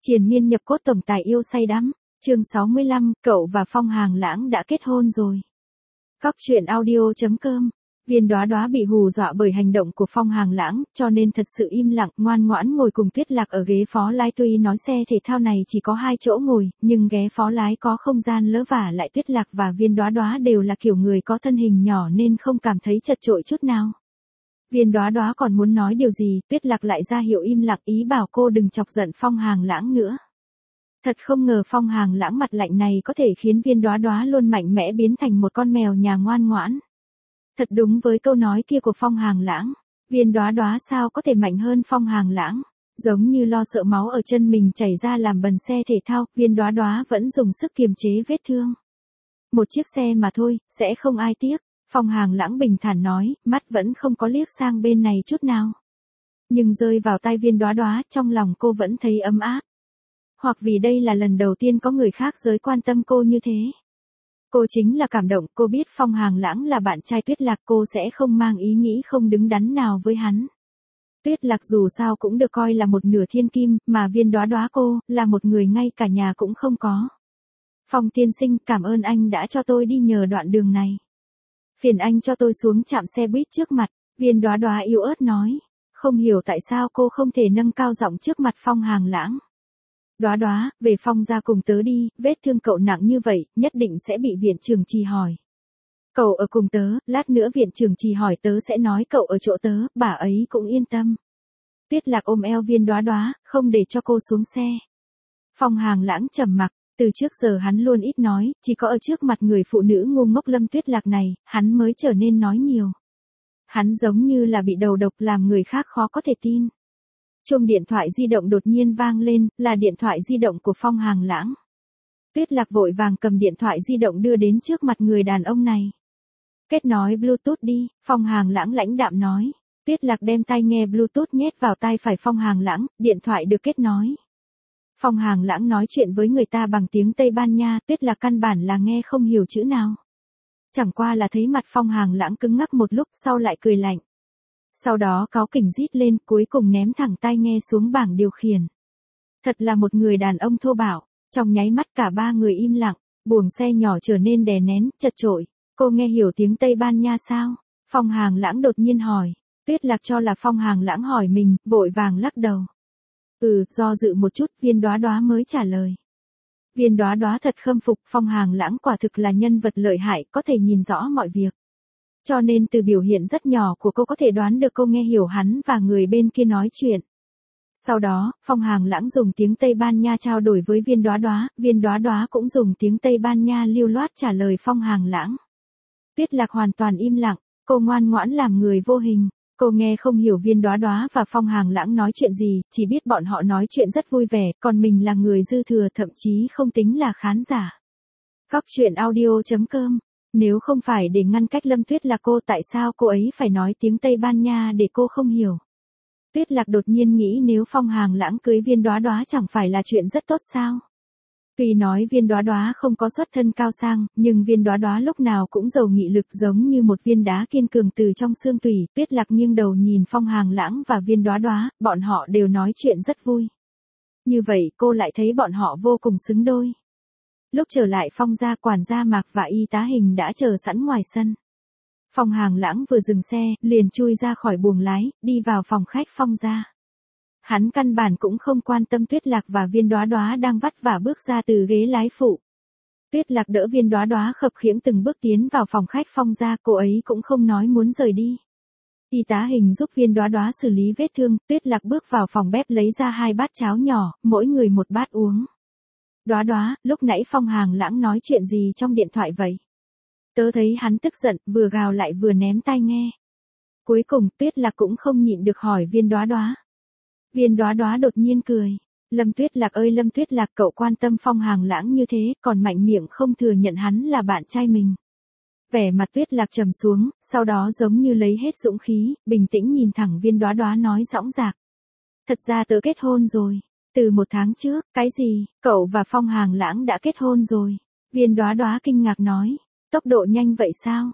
Triền miên nhập cốt tổng tài yêu say đắm. Chương 65, cậu và Phong Hàng Lãng đã kết hôn rồi. Góc truyện audio.com. Viên Đóa Đóa bị hù dọa bởi hành động của Phong Hàng Lãng, cho nên thật sự im lặng, ngoan ngoãn ngồi cùng Tuyết Lạc ở ghế phó lái. Tuy nói xe thể thao này chỉ có 2 chỗ ngồi, nhưng ghế phó lái có không gian lỡ vả lại Tuyết Lạc và Viên Đóa Đóa đều là kiểu người có thân hình nhỏ nên không cảm thấy chật chội chút nào. Viên Đóa Đóa còn muốn nói điều gì, Tuyết Lạc lại ra hiệu im lặng, ý bảo cô đừng chọc giận Phong Hàng Lãng nữa. Thật không ngờ Phong Hàng Lãng mặt lạnh này có thể khiến Viên Đóa Đóa luôn mạnh mẽ biến thành một con mèo nhà ngoan ngoãn. Thật đúng với câu nói kia của Phong Hàng Lãng, Viên Đóa Đóa sao có thể mạnh hơn Phong Hàng Lãng, giống như lo sợ máu ở chân mình chảy ra làm bần xe thể thao, Viên Đóa Đóa vẫn dùng sức kiềm chế vết thương. Một chiếc xe mà thôi, sẽ không ai tiếc, Phong Hàng Lãng bình thản nói, mắt vẫn không có liếc sang bên này chút nào. Nhưng rơi vào tai Viên Đóa Đóa, trong lòng cô vẫn thấy ấm áp. Hoặc vì đây là lần đầu tiên có người khác giới quan tâm cô như thế. Cô chính là cảm động, cô biết Phong Hàng Lãng là bạn trai Tuyết Lạc, cô sẽ không mang ý nghĩ không đứng đắn nào với hắn. Tuyết Lạc dù sao cũng được coi là một nửa thiên kim, mà Viên Đóa Đóa cô, là một người ngay cả nhà cũng không có. Phong tiên sinh, cảm ơn anh đã cho tôi đi nhờ đoạn đường này. Phiền anh cho tôi xuống trạm xe buýt trước mặt, Viên Đóa Đóa yếu ớt nói. Không hiểu tại sao cô không thể nâng cao giọng trước mặt Phong Hàng Lãng. Đóa Đóa, về Phong ra cùng tớ đi, vết thương cậu nặng như vậy, nhất định sẽ bị viện trưởng Trì hỏi. Cậu ở cùng tớ, lát nữa viện trưởng Trì hỏi tớ sẽ nói cậu ở chỗ tớ, bà ấy cũng yên tâm. Tuyết Lạc ôm eo Viên Đóa Đóa, không để cho cô xuống xe. Phong Hàng Lãng trầm mặc, từ trước giờ hắn luôn ít nói, chỉ có ở trước mặt người phụ nữ ngu ngốc Lâm Tuyết Lạc này, hắn mới trở nên nói nhiều. Hắn giống như là bị đầu độc làm người khác khó có thể tin. Chuông điện thoại di động đột nhiên vang lên, là điện thoại di động của Phong Hàng Lãng. Tuyết Lạc vội vàng cầm điện thoại di động đưa đến trước mặt người đàn ông này. Kết nối Bluetooth đi, Phong Hàng Lãng lãnh đạm nói. Tuyết Lạc đem tai nghe Bluetooth nhét vào tai phải Phong Hàng Lãng, điện thoại được kết nối. Phong Hàng Lãng nói chuyện với người ta bằng tiếng Tây Ban Nha, Tuyết Lạc căn bản là nghe không hiểu chữ nào. Chẳng qua là thấy mặt Phong Hàng Lãng cứng ngắc một lúc sau lại cười lạnh. Sau đó cáu kỉnh rít lên, cuối cùng ném thẳng tai nghe xuống bảng điều khiển. Thật là một người đàn ông thô bạo, trong nháy mắt cả ba người im lặng, buồng xe nhỏ trở nên đè nén, chật chội. Cô nghe hiểu tiếng Tây Ban Nha sao? Phong Hàng Lãng đột nhiên hỏi. Tuyết Lạc cho là Phong Hàng Lãng hỏi mình, vội vàng lắc đầu. Do dự một chút, Viên Đóa Đóa mới trả lời. Viên Đóa Đóa thật khâm phục, Phong Hàng Lãng quả thực là nhân vật lợi hại, có thể nhìn rõ mọi việc. Cho nên từ biểu hiện rất nhỏ của cô có thể đoán được cô nghe hiểu hắn và người bên kia nói chuyện. Sau đó, Phong Hàng Lãng dùng tiếng Tây Ban Nha trao đổi với Viên Đóa Đóa cũng dùng tiếng Tây Ban Nha lưu loát trả lời Phong Hàng Lãng. Tuyết Lạc hoàn toàn im lặng, cô ngoan ngoãn làm người vô hình. Cô nghe không hiểu Viên Đóa Đóa và Phong Hàng Lãng nói chuyện gì, chỉ biết bọn họ nói chuyện rất vui vẻ, còn mình là người dư thừa, thậm chí không tính là khán giả. Góc truyện audio.com. Nếu không phải để ngăn cách Lâm Tuyết Lạc, cô tại sao cô ấy phải nói tiếng Tây Ban Nha để cô không hiểu? Tuyết Lạc đột nhiên nghĩ nếu Phong Hàng Lãng cưới Viên Đóa Đóa chẳng phải là chuyện rất tốt sao? Tuy nói Viên Đóa Đóa không có xuất thân cao sang, nhưng Viên Đóa Đóa lúc nào cũng giàu nghị lực, giống như một viên đá kiên cường từ trong xương tủy. Tuyết Lạc nghiêng đầu nhìn Phong Hàng Lãng và Viên Đóa Đóa, bọn họ đều nói chuyện rất vui. Như vậy cô lại thấy bọn họ vô cùng xứng đôi. Lúc trở lại Phong gia, quản gia Mạc và y tá Hình đã chờ sẵn ngoài sân. Phong Hàng Lãng vừa dừng xe, liền chui ra khỏi buồng lái, đi vào phòng khách Phong gia. Hắn căn bản cũng không quan tâm Tuyết Lạc và Viên Đóa Đóa đang vắt vả bước ra từ ghế lái phụ. Tuyết Lạc đỡ Viên Đóa Đóa khập khiễng từng bước tiến vào phòng khách Phong gia, cô ấy cũng không nói muốn rời đi. Y tá Hình giúp Viên Đóa Đóa xử lý vết thương, Tuyết Lạc bước vào phòng bếp lấy ra 2 bát cháo nhỏ, mỗi người 1 bát uống. Đóa Đóa, lúc nãy Phong Hàng Lãng nói chuyện gì trong điện thoại vậy? Tớ thấy hắn tức giận, vừa gào lại vừa ném tai nghe. Cuối cùng Tuyết Lạc cũng không nhịn được hỏi Viên Đóa Đóa. Viên Đóa Đóa đột nhiên cười. Lâm Tuyết Lạc ơi Lâm Tuyết Lạc, cậu quan tâm Phong Hàng Lãng như thế, còn mạnh miệng không thừa nhận hắn là bạn trai mình. Vẻ mặt Tuyết Lạc trầm xuống, sau đó giống như lấy hết dũng khí, bình tĩnh nhìn thẳng Viên Đóa Đóa nói dõng dạc. Thật ra tớ kết hôn rồi. Từ 1 tháng trước. Cái gì? Cậu và Phong Hàng Lãng đã kết hôn rồi? Viên Đóa Đóa kinh ngạc nói. Tốc độ nhanh vậy sao?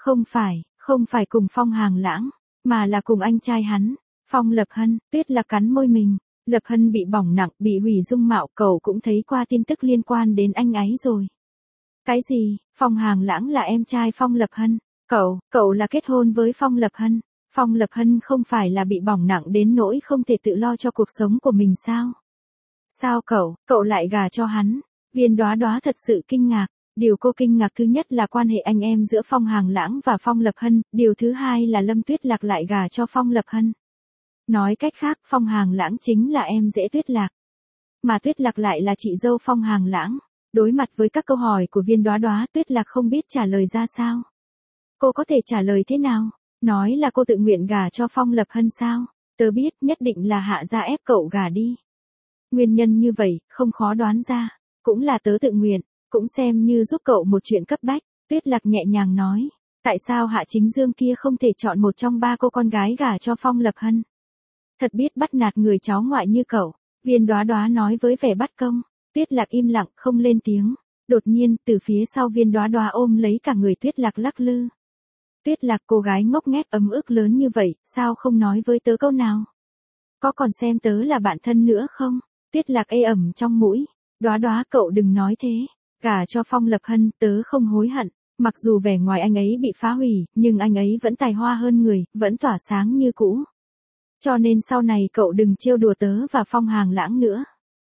Không phải cùng Phong Hàng Lãng, mà là cùng anh trai hắn, Phong Lập Hân. Tuyết Lạc cắn môi mình. Lập Hân bị bỏng nặng, bị hủy dung mạo, cậu cũng thấy qua tin tức liên quan đến anh ấy rồi. Cái gì? Phong Hàng Lãng là em trai Phong Lập Hân. Cậu là kết hôn với Phong Lập Hân. Phong Lập Hân không phải là bị bỏng nặng đến nỗi không thể tự lo cho cuộc sống của mình sao? Sao cậu lại gả cho hắn? Viên Đóa Đóa thật sự kinh ngạc. Điều cô kinh ngạc thứ nhất là quan hệ anh em giữa Phong Hàng Lãng và Phong Lập Hân, điều thứ hai là Lâm Tuyết Lạc lại gả cho Phong Lập Hân. Nói cách khác, Phong Hàng Lãng chính là em rể Tuyết Lạc. Mà Tuyết Lạc lại là chị dâu Phong Hàng Lãng. Đối mặt với các câu hỏi của Viên Đóa Đóa, Tuyết Lạc không biết trả lời ra sao. Cô có thể trả lời thế nào? Nói là cô tự nguyện gả cho Phong Lập Hân sao? Tớ biết nhất định là Hạ gia ép cậu gả đi. Nguyên nhân như vậy, không khó đoán ra. Cũng là tớ tự nguyện, cũng xem như giúp cậu một chuyện cấp bách. Tuyết Lạc nhẹ nhàng nói. Tại sao Hạ Chính Dương kia không thể chọn một trong ba cô con gái gả cho Phong Lập Hân? Thật biết bắt nạt người cháu ngoại như cậu. Viên Đóa Đóa nói với vẻ bắt công. Tuyết Lạc im lặng không lên tiếng. Đột nhiên, từ phía sau Viên Đóa Đóa ôm lấy cả người Tuyết Lạc lắc lư. Tuyết Lạc cô gái ngốc nghếch ấm ức lớn như vậy, sao không nói với tớ câu nào? Có còn xem tớ là bạn thân nữa không? Tuyết Lạc ê ẩm trong mũi. Đóa Đóa cậu đừng nói thế. Gả cho Phong Lập Hân, tớ không hối hận. Mặc dù vẻ ngoài anh ấy bị phá hủy, nhưng anh ấy vẫn tài hoa hơn người, vẫn tỏa sáng như cũ. Cho nên sau này cậu đừng trêu đùa tớ và Phong Hàng Lãng nữa.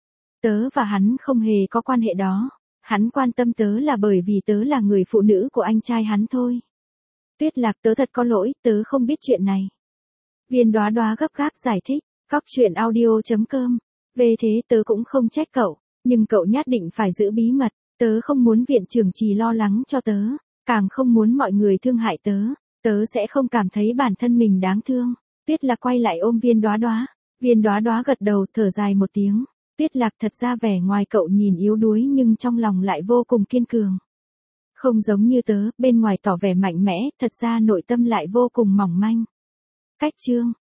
Tớ và hắn không hề có quan hệ đó. Hắn quan tâm tớ là bởi vì tớ là người phụ nữ của anh trai hắn thôi. Tuyết Lạc tớ thật có lỗi, tớ không biết chuyện này. Viên Đóa Đóa gấp gáp giải thích. Cóc truyện audio.com. Về thế tớ cũng không trách cậu, nhưng cậu nhất định phải giữ bí mật. Tớ không muốn viện trưởng Trì lo lắng cho tớ, càng không muốn mọi người thương hại tớ. Tớ sẽ không cảm thấy bản thân mình đáng thương. Tuyết Lạc quay lại ôm Viên Đóa Đóa. Viên Đóa Đóa gật đầu thở dài một tiếng. Tuyết Lạc thật ra vẻ ngoài cậu nhìn yếu đuối nhưng trong lòng lại vô cùng kiên cường. Không giống như tớ, bên ngoài tỏ vẻ mạnh mẽ, thật ra nội tâm lại vô cùng mỏng manh. Cách chương